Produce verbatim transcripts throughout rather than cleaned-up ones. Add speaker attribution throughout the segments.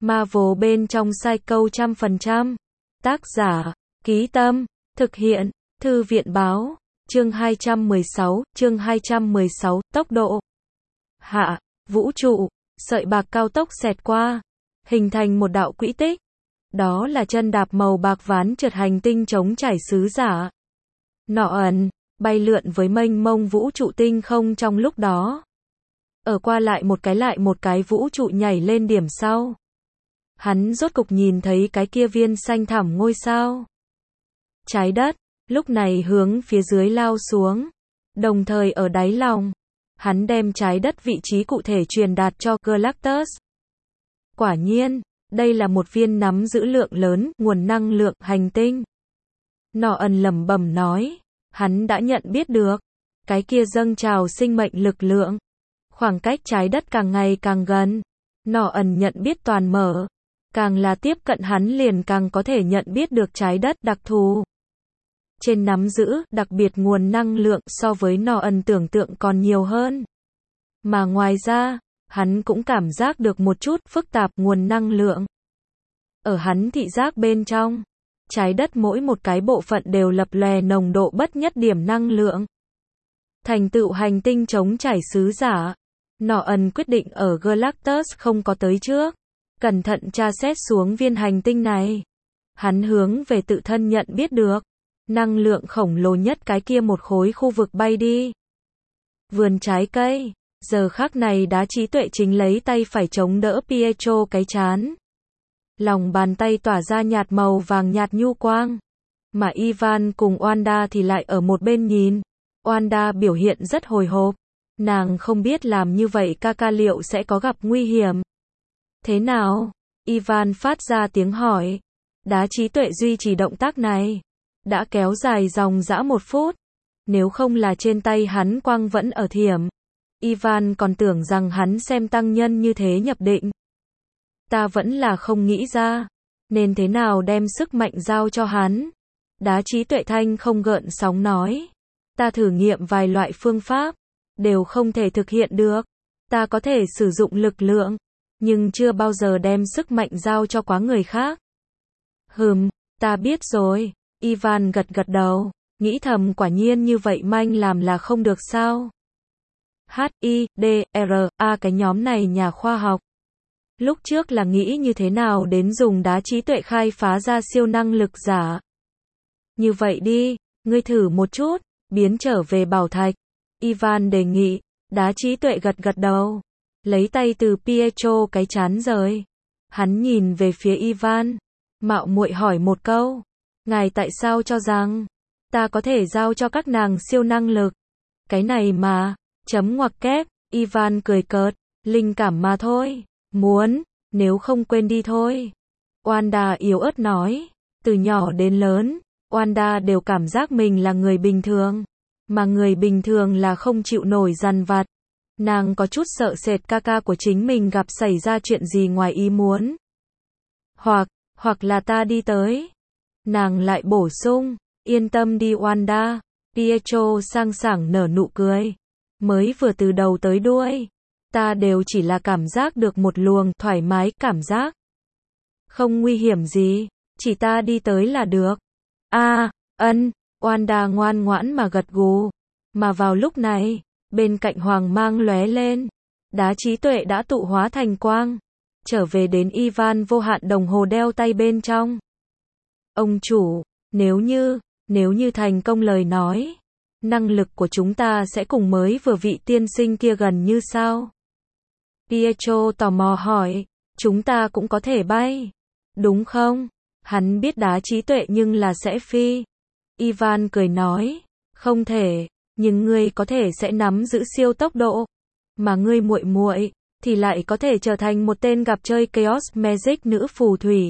Speaker 1: Marvel bên trong Psycho trăm phần trăm. Tác giả, Ký Tâm, thực hiện, Thư viện Báo, chương hai trăm mười sáu, chương hai trăm mười sáu, tốc độ. Hạ, vũ trụ, sợi bạc cao tốc xẹt qua, hình thành một đạo quỹ tích. Đó là chân đạp màu bạc ván trượt hành tinh trống trải sứ giả. Nọ ẩn, bay lượn với mênh mông vũ trụ tinh không trong lúc đó. Ở qua lại một cái lại một cái vũ trụ nhảy lên điểm sau. Hắn rốt cục nhìn thấy cái kia viên xanh thẳm ngôi sao. Trái đất, lúc này hướng phía dưới lao xuống. Đồng thời ở đáy lòng, hắn đem trái đất vị trí cụ thể truyền đạt cho Galactus. Quả nhiên, đây là một viên nắm giữ lượng lớn, nguồn năng lượng hành tinh. Nọ ẩn lẩm bẩm nói, hắn đã nhận biết được, cái kia dâng trào sinh mệnh lực lượng. Khoảng cách trái đất càng ngày càng gần, nọ ẩn nhận biết toàn mở. Càng là tiếp cận hắn liền càng có thể nhận biết được trái đất đặc thù. Trên nắm giữ, đặc biệt nguồn năng lượng so với nọ ẩn tưởng tượng còn nhiều hơn. Mà ngoài ra, hắn cũng cảm giác được một chút phức tạp nguồn năng lượng. Ở hắn thị giác bên trong, trái đất mỗi một cái bộ phận đều lập lòe nồng độ bất nhất điểm năng lượng. Thành tựu hành tinh trống trải sứ giả, nọ ẩn quyết định ở Galactus không có tới trước. Cẩn thận tra xét xuống viên hành tinh này. Hắn hướng về tự thân nhận biết được. Năng lượng khổng lồ nhất cái kia một khối khu vực bay đi. Vườn trái cây. Giờ khắc này đá trí tuệ chính lấy tay phải chống đỡ Pietro cái chán. Lòng bàn tay tỏa ra nhạt màu vàng nhạt nhu quang. Mà Ivan cùng Wanda thì lại ở một bên nhìn. Wanda biểu hiện rất hồi hộp. Nàng không biết làm như vậy ca ca liệu sẽ có gặp nguy hiểm. Thế nào? Ivan phát ra tiếng hỏi. Đá trí tuệ duy trì động tác này. Đã kéo dài dòng dã một phút. Nếu không là trên tay hắn quang vẫn ở thiểm. Ivan còn tưởng rằng hắn xem tăng nhân như thế nhập định. Ta vẫn là không nghĩ ra. Nên thế nào đem sức mạnh giao cho hắn? Đá trí tuệ thanh không gợn sóng nói. Ta thử nghiệm vài loại phương pháp. Đều không thể thực hiện được. Ta có thể sử dụng lực lượng. Nhưng chưa bao giờ đem sức mạnh giao cho quá người khác. Hừm, ta biết rồi. Ivan gật gật đầu, nghĩ thầm quả nhiên như vậy manh làm là không được sao. H I D R A cái nhóm này nhà khoa học. Lúc trước là nghĩ như thế nào đến dùng đá trí tuệ khai phá ra siêu năng lực giả. Như vậy đi, ngươi thử một chút, biến trở về bảo thạch. Ivan đề nghị, đá trí tuệ gật gật đầu. Lấy tay từ Pietro cái chán rời. Hắn nhìn về phía Ivan. Mạo muội hỏi một câu. Ngài tại sao cho rằng ta có thể giao cho các nàng siêu năng lực? Cái này mà, chấm ngoặc kép, Ivan cười cợt, linh cảm mà thôi. Muốn, nếu không quên đi thôi. Wanda yếu ớt nói. Từ nhỏ đến lớn, Wanda đều cảm giác mình là người bình thường. Mà người bình thường là không chịu nổi dằn vặt. Nàng có chút sợ sệt ca ca của chính mình gặp xảy ra chuyện gì ngoài ý muốn. Hoặc, hoặc là ta đi tới. Nàng lại bổ sung, yên tâm đi Wanda. Pietro sang sảng nở nụ cười. Mới vừa từ đầu tới đuôi. Ta đều chỉ là cảm giác được một luồng thoải mái cảm giác. Không nguy hiểm gì, chỉ ta đi tới là được. A, ân, Wanda ngoan ngoãn mà gật gù. Mà vào lúc này, bên cạnh hoàng mang lóe lên. Đá trí tuệ đã tụ hóa thành quang. Trở về đến Ivan vô hạn đồng hồ đeo tay bên trong. Ông chủ, nếu như, nếu như thành công lời nói. Năng lực của chúng ta sẽ cùng mới vừa vị tiên sinh kia gần như sao? Pietro tò mò hỏi. Chúng ta cũng có thể bay. Đúng không? Hắn biết đá trí tuệ nhưng là sẽ phi. Ivan cười nói. Không thể. Nhưng ngươi có thể sẽ nắm giữ siêu tốc độ, mà ngươi muội muội thì lại có thể trở thành một tên gặp chơi Chaos Magic nữ phù thủy.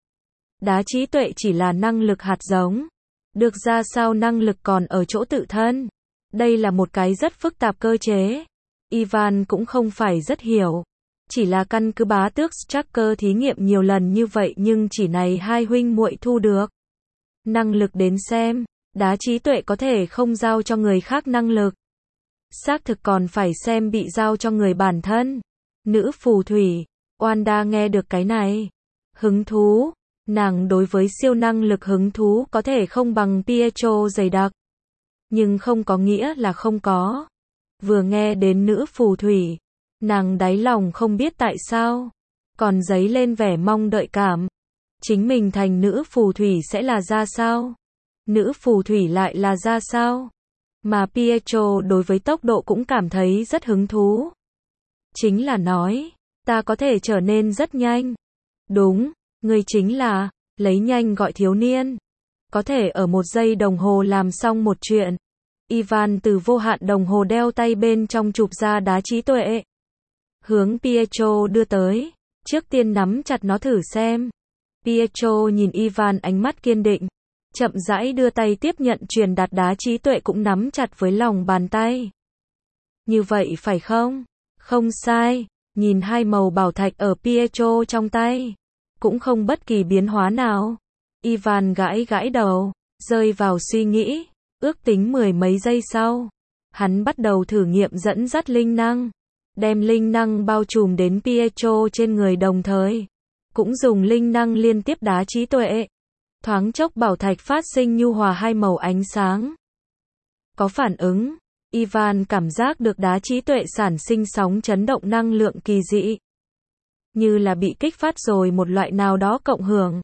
Speaker 1: Đá trí tuệ chỉ là năng lực hạt giống, được ra sao năng lực còn ở chỗ tự thân. Đây là một cái rất phức tạp cơ chế. Ivan cũng không phải rất hiểu, chỉ là căn cứ bá tước Strucker thí nghiệm nhiều lần như vậy nhưng chỉ này hai huynh muội thu được năng lực đến xem. Đá trí tuệ có thể không giao cho người khác năng lực. Xác thực còn phải xem bị giao cho người bản thân. Nữ phù thủy, Wanda nghe được cái này. Hứng thú. Nàng đối với siêu năng lực hứng thú có thể không bằng Pietro dày đặc. Nhưng không có nghĩa là không có. Vừa nghe đến nữ phù thủy, nàng đáy lòng không biết tại sao, còn dấy lên vẻ mong đợi cảm. Chính mình thành nữ phù thủy sẽ là ra sao? Nữ phù thủy lại là ra sao? Mà Pietro đối với tốc độ cũng cảm thấy rất hứng thú. Chính là nói, ta có thể trở nên rất nhanh. Đúng, ngươi chính là, lấy nhanh gọi thiếu niên. Có thể ở một giây đồng hồ làm xong một chuyện. Ivan từ vô hạn đồng hồ đeo tay bên trong chụp ra đá trí tuệ. Hướng Pietro đưa tới, trước tiên nắm chặt nó thử xem. Pietro nhìn Ivan ánh mắt kiên định, chậm rãi đưa tay tiếp nhận truyền đạt đá trí tuệ cũng nắm chặt với lòng bàn tay. Như vậy phải không? Không sai, nhìn hai màu bảo thạch ở Pietro trong tay, cũng không bất kỳ biến hóa nào. Ivan gãi gãi đầu, rơi vào suy nghĩ, ước tính mười mấy giây sau. Hắn bắt đầu thử nghiệm dẫn dắt linh năng, đem linh năng bao trùm đến Pietro trên người đồng thời. Cũng dùng linh năng liên tiếp đá trí tuệ. Thoáng chốc bảo thạch phát sinh nhu hòa hai màu ánh sáng. Có phản ứng, Ivan cảm giác được đá trí tuệ sản sinh sóng chấn động năng lượng kỳ dị. Như là bị kích phát rồi một loại nào đó cộng hưởng.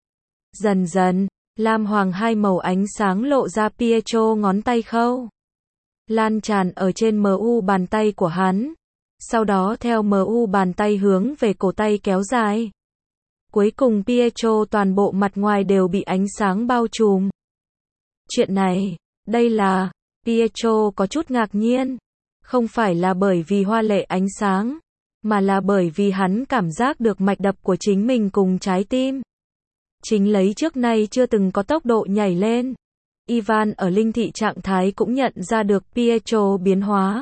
Speaker 1: Dần dần, lam hoàng hai màu ánh sáng lộ ra Pietro ngón tay khâu. Lan tràn ở trên em u bàn tay của hắn. Sau đó theo em u bàn tay hướng về cổ tay kéo dài. Cuối cùng Pietro toàn bộ mặt ngoài đều bị ánh sáng bao trùm. Chuyện này, đây là, Pietro có chút ngạc nhiên. Không phải là bởi vì hoa lệ ánh sáng, mà là bởi vì hắn cảm giác được mạch đập của chính mình cùng trái tim. Chính lấy trước nay chưa từng có tốc độ nhảy lên. Ivan ở linh thị trạng thái cũng nhận ra được Pietro biến hóa.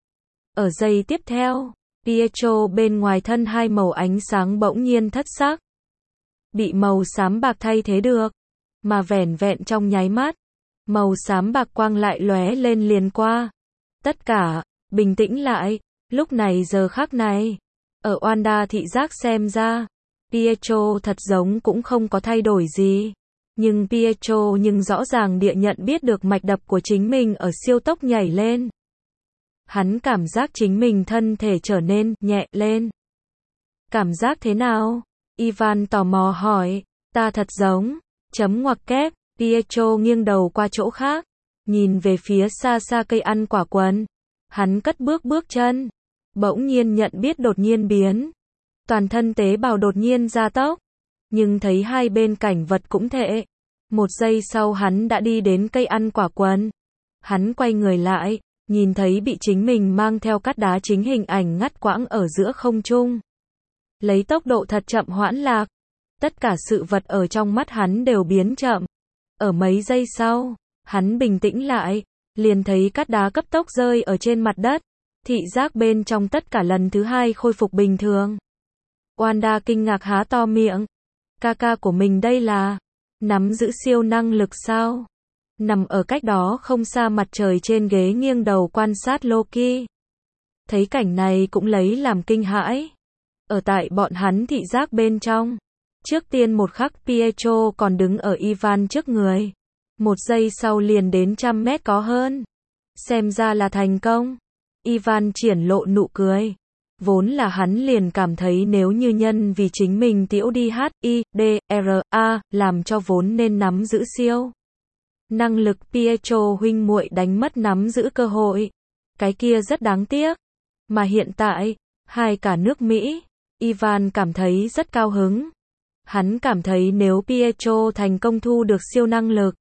Speaker 1: Ở giây tiếp theo, Pietro bên ngoài thân hai màu ánh sáng bỗng nhiên thất sắc. Bị màu xám bạc thay thế được, mà vẻn vẹn trong nháy mắt, màu xám bạc quang lại lóe lên liền qua. Tất cả, bình tĩnh lại, lúc này giờ khắc này, ở Wanda thị giác xem ra, Pietro thật giống cũng không có thay đổi gì. Nhưng Pietro nhưng rõ ràng địa nhận biết được mạch đập của chính mình ở siêu tốc nhảy lên. Hắn cảm giác chính mình thân thể trở nên nhẹ lên. Cảm giác thế nào? Ivan tò mò hỏi. Ta thật giống, chấm ngoặc kép, Pietro nghiêng đầu qua chỗ khác, nhìn về phía xa xa cây ăn quả quần. Hắn cất bước bước chân, bỗng nhiên nhận biết đột nhiên biến. Toàn thân tế bào đột nhiên gia tốc, nhưng thấy hai bên cảnh vật cũng thế. Một giây sau hắn đã đi đến cây ăn quả quần. Hắn quay người lại, nhìn thấy bị chính mình mang theo cát đá chính hình ảnh ngắt quãng ở giữa không trung. Lấy tốc độ thật chậm hoãn lạc. Tất cả sự vật ở trong mắt hắn đều biến chậm. Ở mấy giây sau, hắn bình tĩnh lại, liền thấy cát đá cấp tốc rơi ở trên mặt đất. Thị giác bên trong tất cả lần thứ hai khôi phục bình thường. Wanda kinh ngạc há to miệng. Ca ca của mình đây là nắm giữ siêu năng lực sao? Nằm ở cách đó không xa mặt trời trên ghế nghiêng đầu quan sát Loki. Thấy cảnh này cũng lấy làm kinh hãi. Ở tại bọn hắn thị giác bên trong. Trước tiên một khắc Pietro còn đứng ở Ivan trước người. Một giây sau liền đến trăm mét có hơn. Xem ra là thành công. Ivan triển lộ nụ cười. Vốn là hắn liền cảm thấy nếu như nhân vì chính mình tiễu đi H, I, D, R, A, làm cho vốn nên nắm giữ siêu năng lực Pietro huynh muội đánh mất nắm giữ cơ hội. Cái kia rất đáng tiếc. Mà hiện tại, hai cả nước Mỹ, Ivan cảm thấy rất cao hứng. Hắn cảm thấy nếu Pietro thành công thu được siêu năng lực,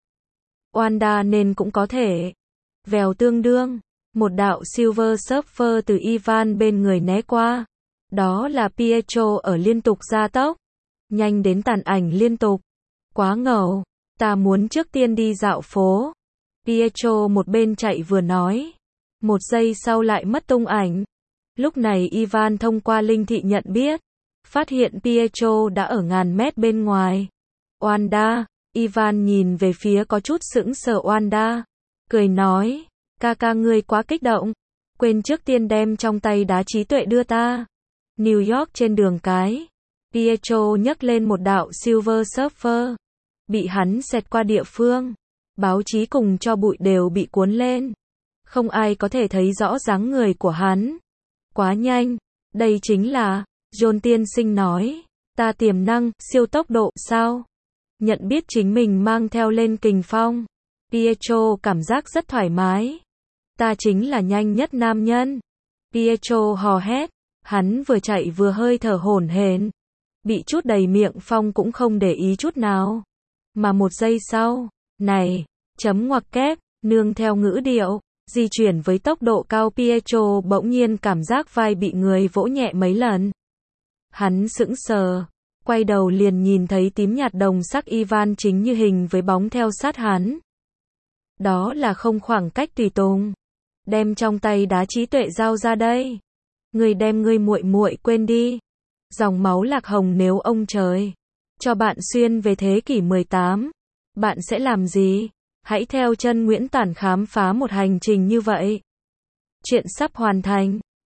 Speaker 1: Wanda nên cũng có thể. Vèo tương đương, một đạo Silver Surfer từ Ivan bên người né qua. Đó là Pietro ở liên tục gia tốc. Nhanh đến tàn ảnh liên tục. Quá ngầu, ta muốn trước tiên đi dạo phố. Pietro một bên chạy vừa nói. Một giây sau lại mất tung ảnh. Lúc này Ivan thông qua linh thị nhận biết. Phát hiện Pietro đã ở ngàn mét bên ngoài. Wanda, Ivan nhìn về phía có chút sững sờ Wanda. Cười nói, ca ca ngươi quá kích động. Quên trước tiên đem trong tay đá trí tuệ đưa ta. New York trên đường cái. Pietro nhấc lên một đạo Silver Surfer. Bị hắn xẹt qua địa phương. Báo chí cùng cho bụi đều bị cuốn lên. Không ai có thể thấy rõ dáng người của hắn. Quá nhanh. Đây chính là, John tiên sinh nói. Ta tiềm năng, siêu tốc độ, sao? Nhận biết chính mình mang theo lên kình phong. Pietro cảm giác rất thoải mái. Ta chính là nhanh nhất nam nhân. Pietro hò hét. Hắn vừa chạy vừa hơi thở hổn hển. Bị chút đầy miệng phong cũng không để ý chút nào. Mà một giây sau, này, chấm ngoặc kép, nương theo ngữ điệu, di chuyển với tốc độ cao Pietro bỗng nhiên cảm giác vai bị người vỗ nhẹ mấy lần. Hắn sững sờ, quay đầu liền nhìn thấy tím nhạt đồng sắc Ivan chính như hình với bóng theo sát hắn. Đó là không khoảng cách tùy tùng. Đem trong tay đá trí tuệ giao ra đây. Người đem ngươi muội muội quên đi. Dòng máu lạc hồng nếu ông trời cho bạn xuyên về thế kỷ mười tám, bạn sẽ làm gì? Hãy theo chân Nguyễn Tản khám phá một hành trình như vậy. Chuyện sắp hoàn thành.